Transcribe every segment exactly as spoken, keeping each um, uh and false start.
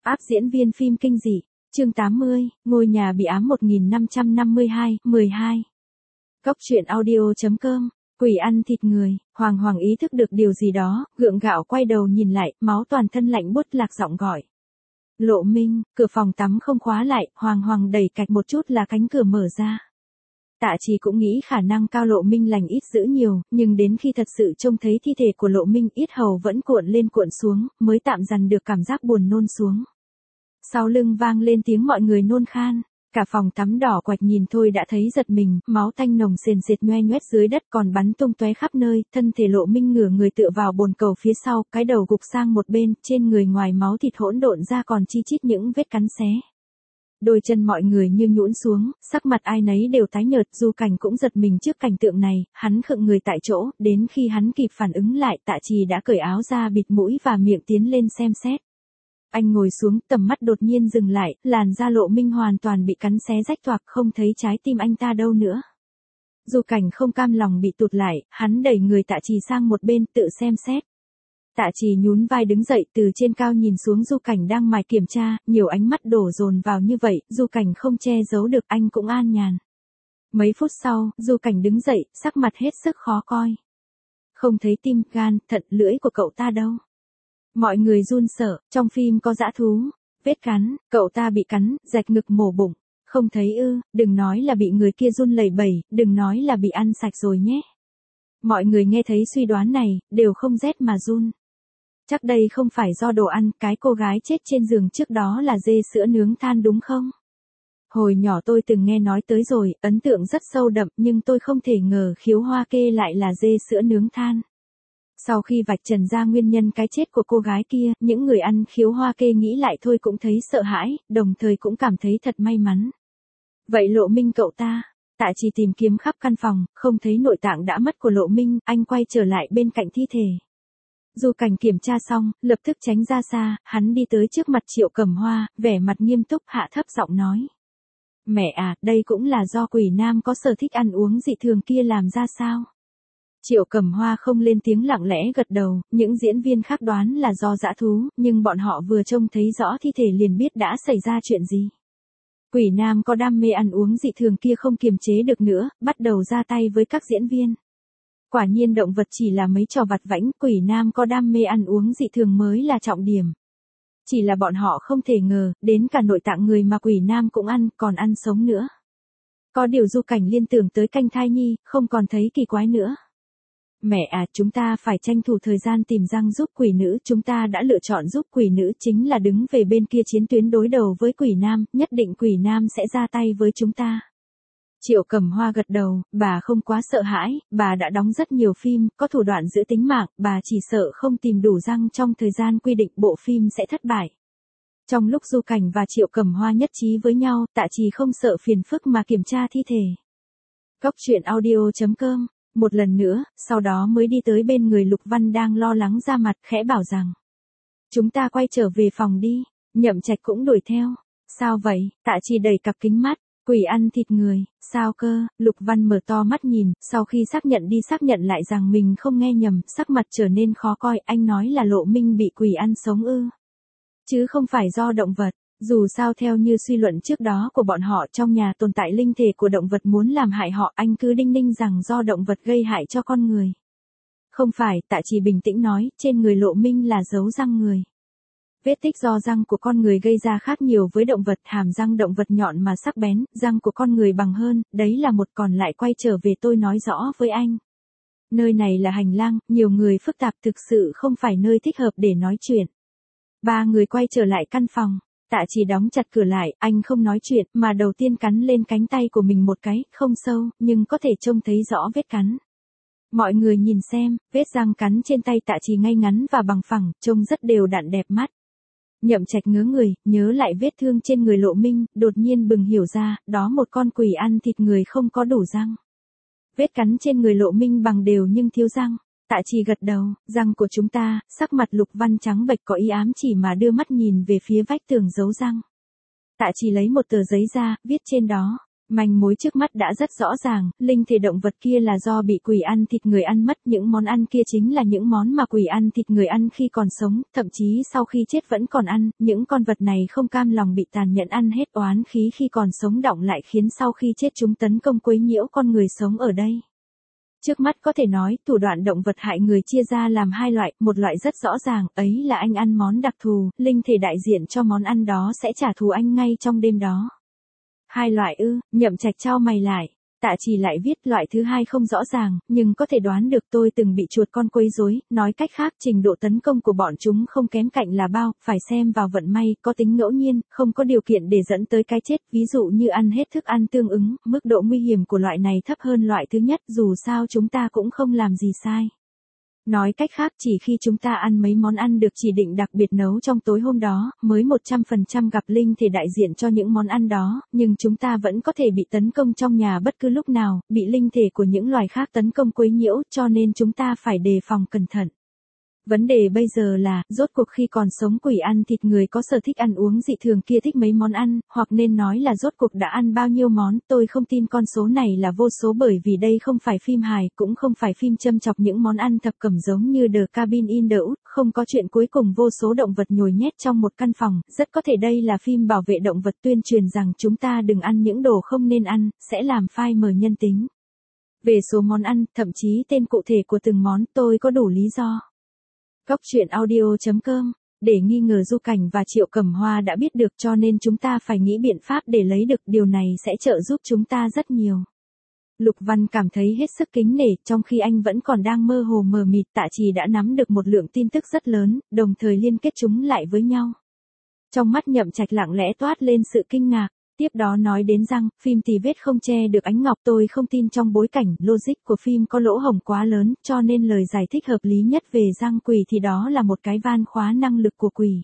Áp diễn viên phim kinh dị, chương tám mươi, ngôi nhà bị ám một nghìn năm trăm năm mươi hai, mười hai. Cốc truyện audio.com, quỷ ăn thịt người, Hoàng Hoàng ý thức được điều gì đó, gượng gạo quay đầu nhìn lại, máu toàn thân lạnh buốt lạc giọng gọi. Lộ Minh, cửa phòng tắm không khóa lại, Hoàng Hoàng đẩy cạch một chút là cánh cửa mở ra. Tạ Trì cũng nghĩ khả năng cao Lộ Minh lành ít dữ nhiều, nhưng đến khi thật sự trông thấy thi thể của Lộ Minh, yết hầu vẫn cuộn lên cuộn xuống, mới tạm dằn được cảm giác buồn nôn xuống. Sau lưng vang lên tiếng mọi người nôn khan, cả phòng tắm đỏ quạch nhìn thôi đã thấy giật mình, máu tanh nồng sền sệt nhoe nhoét dưới đất còn bắn tung tóe khắp nơi, thân thể Lộ Minh ngửa người tựa vào bồn cầu phía sau, cái đầu gục sang một bên, trên người ngoài máu thịt hỗn độn ra còn chi chít những vết cắn xé. Đôi chân mọi người như nhũn xuống, sắc mặt ai nấy đều tái nhợt, Du Cảnh cũng giật mình trước cảnh tượng này, hắn khựng người tại chỗ, đến khi hắn kịp phản ứng lại, Tạ Trì đã cởi áo ra bịt mũi và miệng tiến lên xem xét. Anh ngồi xuống, tầm mắt đột nhiên dừng lại, làn da Lộ Minh hoàn toàn bị cắn xé rách toạc, không thấy trái tim anh ta đâu nữa. Du Cảnh không cam lòng bị tụt lại, hắn đẩy người Tạ Trì sang một bên, tự xem xét. Tạ Trì nhún vai đứng dậy, từ trên cao nhìn xuống Du Cảnh đang mải kiểm tra, nhiều ánh mắt đổ dồn vào như vậy, Du Cảnh không che giấu được, anh cũng an nhàn. Mấy phút sau, Du Cảnh đứng dậy, sắc mặt hết sức khó coi. Không thấy tim, gan, thận, lưỡi của cậu ta đâu. Mọi người run sợ, trong phim có dã thú, vết cắn, cậu ta bị cắn, rạch ngực mổ bụng. Không thấy ư, đừng nói là bị người kia run lẩy bẩy, đừng nói là bị ăn sạch rồi nhé. Mọi người nghe thấy suy đoán này, đều không rét mà run. Chắc đây không phải do đồ ăn, cái cô gái chết trên giường trước đó là dê sữa nướng than đúng không? Hồi nhỏ tôi từng nghe nói tới rồi, ấn tượng rất sâu đậm, nhưng tôi không thể ngờ khiếu hoa kê lại là dê sữa nướng than. Sau khi vạch trần ra nguyên nhân cái chết của cô gái kia, những người ăn khiếu hoa kê nghĩ lại thôi cũng thấy sợ hãi, đồng thời cũng cảm thấy thật may mắn. Vậy Lộ Minh cậu ta? Tạ Trì tìm kiếm khắp căn phòng, không thấy nội tạng đã mất của Lộ Minh, anh quay trở lại bên cạnh thi thể. Du Cảnh kiểm tra xong, lập tức tránh ra xa, hắn đi tới trước mặt Triệu Cẩm Hoa, vẻ mặt nghiêm túc hạ thấp giọng nói. Mẹ à, đây cũng là do quỷ nam có sở thích ăn uống dị thường kia làm ra sao? Triệu Cẩm Hoa không lên tiếng lặng lẽ gật đầu, những diễn viên khác đoán là do dã thú, nhưng bọn họ vừa trông thấy rõ thi thể liền biết đã xảy ra chuyện gì. Quỷ nam có đam mê ăn uống dị thường kia không kiềm chế được nữa, bắt đầu ra tay với các diễn viên. Quả nhiên động vật chỉ là mấy trò vặt vãnh, quỷ nam có đam mê ăn uống dị thường mới là trọng điểm. Chỉ là bọn họ không thể ngờ, đến cả nội tạng người mà quỷ nam cũng ăn, còn ăn sống nữa. Có điều Du Cảnh liên tưởng tới canh thai nhi, không còn thấy kỳ quái nữa. Mẹ à, chúng ta phải tranh thủ thời gian tìm răng giúp quỷ nữ, chúng ta đã lựa chọn giúp quỷ nữ chính là đứng về bên kia chiến tuyến đối đầu với quỷ nam, nhất định quỷ nam sẽ ra tay với chúng ta. Triệu Cẩm Hoa gật đầu, bà không quá sợ hãi, bà đã đóng rất nhiều phim, có thủ đoạn giữ tính mạng, bà chỉ sợ không tìm đủ răng trong thời gian quy định bộ phim sẽ thất bại. Trong lúc Du Cảnh và Triệu Cẩm Hoa nhất trí với nhau, Tạ Trì không sợ phiền phức mà kiểm tra thi thể. Cốc truyện audio.com, một lần nữa, sau đó mới đi tới bên người Lục Văn đang lo lắng ra mặt, khẽ bảo rằng. Chúng ta quay trở về phòng đi, Nhậm Trạch cũng đuổi theo. Sao vậy? Tạ Trì đẩy cặp kính mắt. Quỷ ăn thịt người, sao cơ? Lục Văn mở to mắt nhìn, sau khi xác nhận đi xác nhận lại rằng mình không nghe nhầm, sắc mặt trở nên khó coi, anh nói là Lộ Minh bị quỷ ăn sống ư. Chứ không phải do động vật, dù sao theo như suy luận trước đó của bọn họ trong nhà tồn tại linh thể của động vật muốn làm hại họ, anh cứ đinh ninh rằng do động vật gây hại cho con người. Không phải, Tạ Trì bình tĩnh nói, trên người Lộ Minh là dấu răng người. Vết tích do răng của con người gây ra khác nhiều với động vật, hàm răng động vật nhọn mà sắc bén, răng của con người bằng hơn, đấy là một, còn lại quay trở về tôi nói rõ với anh. Nơi này là hành lang, nhiều người phức tạp, thực sự không phải nơi thích hợp để nói chuyện. Ba người quay trở lại căn phòng, Tạ Trì đóng chặt cửa lại, anh không nói chuyện, mà đầu tiên cắn lên cánh tay của mình một cái, không sâu, nhưng có thể trông thấy rõ vết cắn. Mọi người nhìn xem, vết răng cắn trên tay Tạ Trì ngay ngắn và bằng phẳng, trông rất đều đặn đẹp mắt. Nhậm Trạch ngớ người, nhớ lại vết thương trên người Lộ Minh, đột nhiên bừng hiểu ra, đó một con quỷ ăn thịt người không có đủ răng. Vết cắn trên người Lộ Minh bằng đều nhưng thiếu răng. Tạ Trì gật đầu, răng của chúng ta, sắc mặt Lục Văn trắng bệch có ý ám chỉ mà đưa mắt nhìn về phía vách tường giấu răng. Tạ Trì lấy một tờ giấy ra, viết trên đó, Manh mối trước mắt đã rất rõ ràng, linh thể động vật kia là do bị quỷ ăn thịt người ăn mất, những món ăn kia chính là những món mà quỷ ăn thịt người ăn khi còn sống, thậm chí sau khi chết vẫn còn ăn, những con vật này không cam lòng bị tàn nhẫn ăn hết oán khí khi còn sống đọng lại khiến sau khi chết chúng tấn công quấy nhiễu con người sống ở đây. Trước mắt có thể nói, thủ đoạn động vật hại người chia ra làm hai loại, một loại rất rõ ràng, ấy là anh ăn món đặc thù, linh thể đại diện cho món ăn đó sẽ trả thù anh ngay trong đêm đó. Hai loại ư, Nhậm Trạch chau mày lại. Tạ Trì lại viết loại thứ hai không rõ ràng, nhưng có thể đoán được tôi từng bị chuột con quấy rối, nói cách khác trình độ tấn công của bọn chúng không kém cạnh là bao, phải xem vào vận may, có tính ngẫu nhiên, không có điều kiện để dẫn tới cái chết, ví dụ như ăn hết thức ăn tương ứng, mức độ nguy hiểm của loại này thấp hơn loại thứ nhất, dù sao chúng ta cũng không làm gì sai. Nói cách khác chỉ khi chúng ta ăn mấy món ăn được chỉ định đặc biệt nấu trong tối hôm đó, mới một trăm phần trăm gặp linh thể đại diện cho những món ăn đó, nhưng chúng ta vẫn có thể bị tấn công trong nhà bất cứ lúc nào, bị linh thể của những loài khác tấn công quấy nhiễu, cho nên chúng ta phải đề phòng cẩn thận. Vấn đề bây giờ là, rốt cuộc khi còn sống quỷ ăn thịt người có sở thích ăn uống dị thường kia thích mấy món ăn, hoặc nên nói là rốt cuộc đã ăn bao nhiêu món, tôi không tin con số này là vô số bởi vì đây không phải phim hài, cũng không phải phim châm chọc những món ăn thập cẩm giống như The Cabin in the Woods, không có chuyện cuối cùng vô số động vật nhồi nhét trong một căn phòng, rất có thể đây là phim bảo vệ động vật tuyên truyền rằng chúng ta đừng ăn những đồ không nên ăn, sẽ làm phai mờ nhân tính. Về số món ăn, thậm chí tên cụ thể của từng món, tôi có đủ lý do. Góc truyện audio chấm com, để nghi ngờ Du Cảnh và Triệu Cẩm Hoa đã biết được cho nên chúng ta phải nghĩ biện pháp để lấy được, điều này sẽ trợ giúp chúng ta rất nhiều. Lục Văn cảm thấy hết sức kính nể, trong khi anh vẫn còn đang mơ hồ mờ mịt, Tạ Trì đã nắm được một lượng tin tức rất lớn, đồng thời liên kết chúng lại với nhau. Trong mắt Nhậm Trạch lặng lẽ toát lên sự kinh ngạc. Tiếp đó nói đến rằng, phim tì vết không che được ánh ngọc, tôi không tin trong bối cảnh, logic của phim có lỗ hổng quá lớn, cho nên lời giải thích hợp lý nhất về răng quỷ thì đó là một cái van khóa năng lực của quỷ.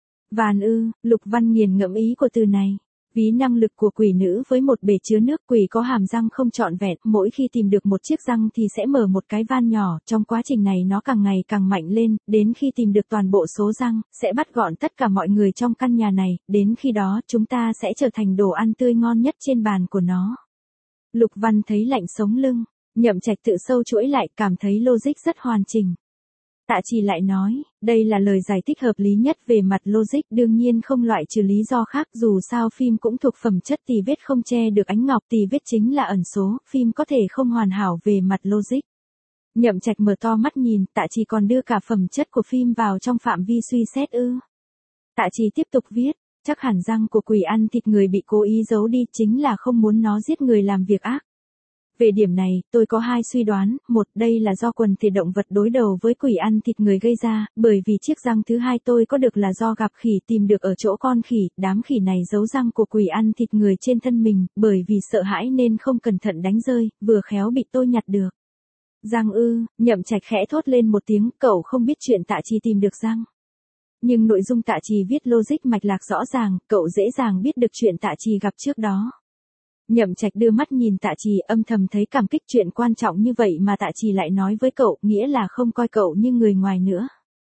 Van ư, Lục Văn nghiền ngẫm ý của từ này. Ví năng lực của quỷ nữ với một bể chứa nước, quỷ có hàm răng không trọn vẹn, mỗi khi tìm được một chiếc răng thì sẽ mở một cái van nhỏ, trong quá trình này nó càng ngày càng mạnh lên, đến khi tìm được toàn bộ số răng, sẽ bắt gọn tất cả mọi người trong căn nhà này, đến khi đó chúng ta sẽ trở thành đồ ăn tươi ngon nhất trên bàn của nó. Lục Văn thấy lạnh sống lưng, Nhậm Trạch tự sâu chuỗi lại, cảm thấy logic rất hoàn chỉnh. Tạ Trì lại nói, đây là lời giải thích hợp lý nhất về mặt logic, đương nhiên không loại trừ lý do khác, dù sao phim cũng thuộc phẩm chất tì vết không che được ánh ngọc, tì vết chính là ẩn số, phim có thể không hoàn hảo về mặt logic. Nhậm Trạch mở to mắt nhìn, Tạ Trì còn đưa cả phẩm chất của phim vào trong phạm vi suy xét ư. Tạ Trì tiếp tục viết, chắc hẳn răng của quỷ ăn thịt người bị cố ý giấu đi, chính là không muốn nó giết người làm việc ác. Về điểm này, tôi có hai suy đoán, một, đây là do quần thể động vật đối đầu với quỷ ăn thịt người gây ra, bởi vì chiếc răng thứ hai tôi có được là do gặp khỉ tìm được ở chỗ con khỉ, đám khỉ này giấu răng của quỷ ăn thịt người trên thân mình, bởi vì sợ hãi nên không cẩn thận đánh rơi, vừa khéo bị tôi nhặt được. Răng ư, Nhậm Trạch khẽ thốt lên một tiếng, cậu không biết chuyện Tạ Trì tìm được răng. Nhưng nội dung Tạ Trì viết logic mạch lạc rõ ràng, cậu dễ dàng biết được chuyện Tạ Trì gặp trước đó. Nhậm Trạch đưa mắt nhìn Tạ Trì, âm thầm thấy cảm kích, chuyện quan trọng như vậy mà Tạ Trì lại nói với cậu, nghĩa là không coi cậu như người ngoài nữa.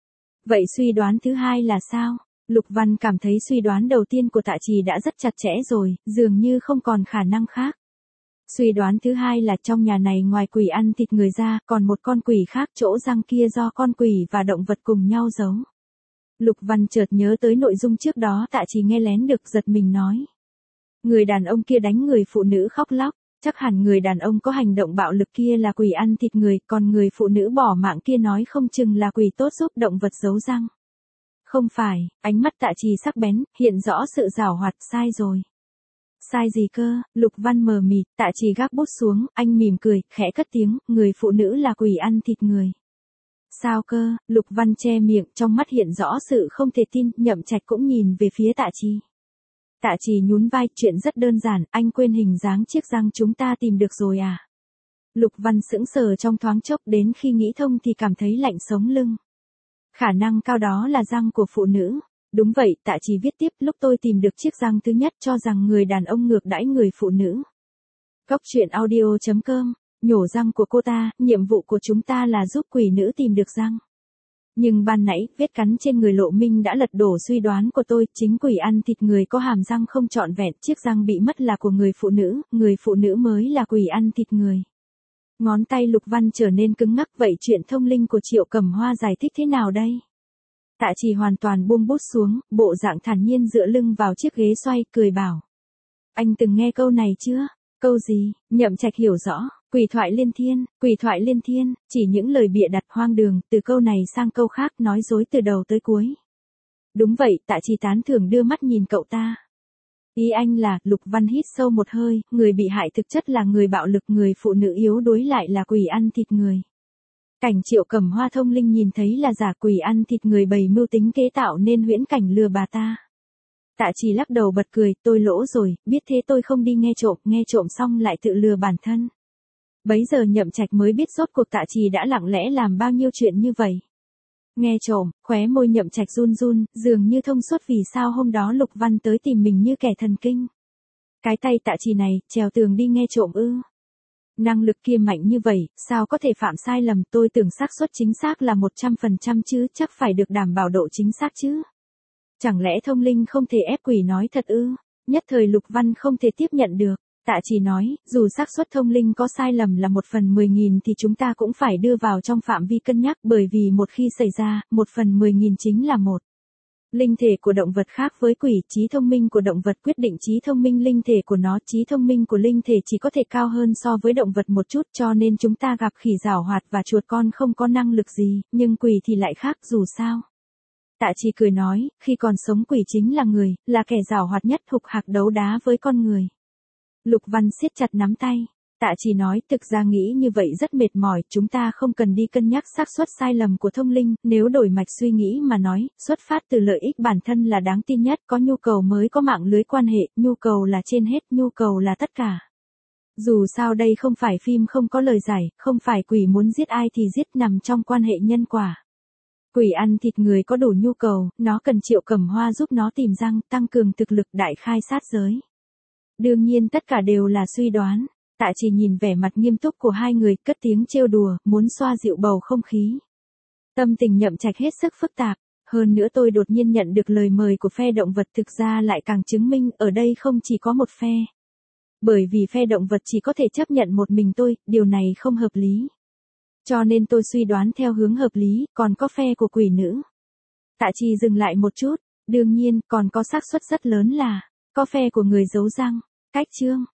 Vậy suy đoán thứ hai là sao? Lục Văn cảm thấy suy đoán đầu tiên của Tạ Trì đã rất chặt chẽ rồi, dường như không còn khả năng khác. Suy đoán thứ hai là trong nhà này ngoài quỷ ăn thịt người ra, còn một con quỷ khác, chỗ răng kia do con quỷ và động vật cùng nhau giấu. Lục Văn chợt nhớ tới nội dung trước đó Tạ Trì nghe lén được, giật mình nói. Người đàn ông kia đánh người phụ nữ khóc lóc, chắc hẳn người đàn ông có hành động bạo lực kia là quỷ ăn thịt người, còn người phụ nữ bỏ mạng kia nói không chừng là quỷ tốt giúp động vật giấu răng. Không phải, ánh mắt Tạ Trì sắc bén, hiện rõ sự giảo hoạt, sai rồi. Sai gì cơ? Lục Văn mờ mịt, Tạ Trì gác bút xuống, anh mỉm cười, khẽ cất tiếng, người phụ nữ là quỷ ăn thịt người. Sao cơ? Lục Văn che miệng, trong mắt hiện rõ sự không thể tin, Nhậm Trạch cũng nhìn về phía Tạ Trì. Tạ Trì nhún vai, chuyện rất đơn giản, anh quên hình dáng chiếc răng chúng ta tìm được rồi à? Lục Văn sững sờ trong thoáng chốc, đến khi nghĩ thông thì cảm thấy lạnh sống lưng. Khả năng cao đó là răng của phụ nữ. Đúng vậy, Tạ Trì viết tiếp, lúc tôi tìm được chiếc răng thứ nhất cho rằng người đàn ông ngược đãi người phụ nữ. Góc truyện audio chấm com, nhổ răng của cô ta, nhiệm vụ của chúng ta là giúp quỷ nữ tìm được răng. Nhưng ban nãy, vết cắn trên người Lộ Minh đã lật đổ suy đoán của tôi, chính quỷ ăn thịt người có hàm răng không trọn vẹn, chiếc răng bị mất là của người phụ nữ, người phụ nữ mới là quỷ ăn thịt người. Ngón tay Lục Văn trở nên cứng ngắc, vậy chuyện thông linh của Triệu Cẩm Hoa giải thích thế nào đây? Tạ Trì hoàn toàn buông bút xuống, bộ dạng thản nhiên dựa lưng vào chiếc ghế xoay, cười bảo. Anh từng nghe câu này chưa? Câu gì? Nhậm Trạch hiểu rõ, quỷ thoại liên thiên, quỷ thoại liên thiên, chỉ những lời bịa đặt hoang đường, từ câu này sang câu khác nói dối từ đầu tới cuối. Đúng vậy, Tạ Trì tán thưởng đưa mắt nhìn cậu ta. Ý anh là, Lục Văn hít sâu một hơi, người bị hại thực chất là người bạo lực, người phụ nữ yếu đuối lại là quỷ ăn thịt người. Cảnh Triệu Cẩm Hoa thông linh nhìn thấy là giả, quỷ ăn thịt người bày mưu tính kế tạo nên huyễn cảnh lừa bà ta. Tạ Trì lắc đầu bật cười, tôi lỗ rồi, biết thế tôi không đi nghe trộm, nghe trộm xong lại tự lừa bản thân. Bấy giờ Nhậm Trạch mới biết rốt cuộc Tạ Trì đã lặng lẽ làm bao nhiêu chuyện như vậy. Nghe trộm, khóe môi Nhậm Trạch run run, dường như thông suốt vì sao hôm đó Lục Văn tới tìm mình như kẻ thần kinh. Cái tay Tạ Trì này, trèo tường đi nghe trộm ư? Năng lực kia mạnh như vậy, sao có thể phạm sai lầm, tôi tưởng xác suất chính xác là một trăm phần trăm chứ, chắc phải được đảm bảo độ chính xác chứ. Chẳng lẽ thông linh không thể ép quỷ nói thật ư? Nhất thời Lục Văn không thể tiếp nhận được. Tạ Trì nói, dù xác suất thông linh có sai lầm là một phần mười nghìn thì chúng ta cũng phải đưa vào trong phạm vi cân nhắc, bởi vì một khi xảy ra, một phần mười nghìn chính là một. Linh thể của động vật khác với quỷ, trí thông minh của động vật quyết định trí thông minh linh thể của nó, trí thông minh của linh thể chỉ có thể cao hơn so với động vật một chút, cho nên chúng ta gặp khỉ giảo hoạt và chuột con không có năng lực gì, nhưng quỷ thì lại khác, dù sao. Tạ Trì cười nói, khi còn sống quỷ chính là người, là kẻ giảo hoạt nhất, hục hạc đấu đá với con người. Lục Văn siết chặt nắm tay. Tạ Trì nói, thực ra nghĩ như vậy rất mệt mỏi, chúng ta không cần đi cân nhắc xác suất sai lầm của thông linh, nếu đổi mạch suy nghĩ mà nói, xuất phát từ lợi ích bản thân là đáng tin nhất, có nhu cầu mới có mạng lưới quan hệ, nhu cầu là trên hết, nhu cầu là tất cả. Dù sao đây không phải phim không có lời giải, không phải quỷ muốn giết ai thì giết, nằm trong quan hệ nhân quả. Quỷ ăn thịt người có đủ nhu cầu, nó cần Triệu Cẩm Hoa giúp nó tìm răng, tăng cường thực lực, đại khai sát giới. Đương nhiên tất cả đều là suy đoán. Tạ Trì nhìn vẻ mặt nghiêm túc của hai người, cất tiếng trêu đùa, muốn xoa dịu bầu không khí. Tâm tình Nhậm Trạch hết sức phức tạp, hơn nữa tôi đột nhiên nhận được lời mời của phe động vật, thực ra lại càng chứng minh ở đây không chỉ có một phe. Bởi vì phe động vật chỉ có thể chấp nhận một mình tôi, điều này không hợp lý. Cho nên tôi suy đoán theo hướng hợp lý, còn có phe của quỷ nữ. Tạ Trì dừng lại một chút, đương nhiên, còn có xác suất rất lớn là có phe của người giấu răng. Cách chương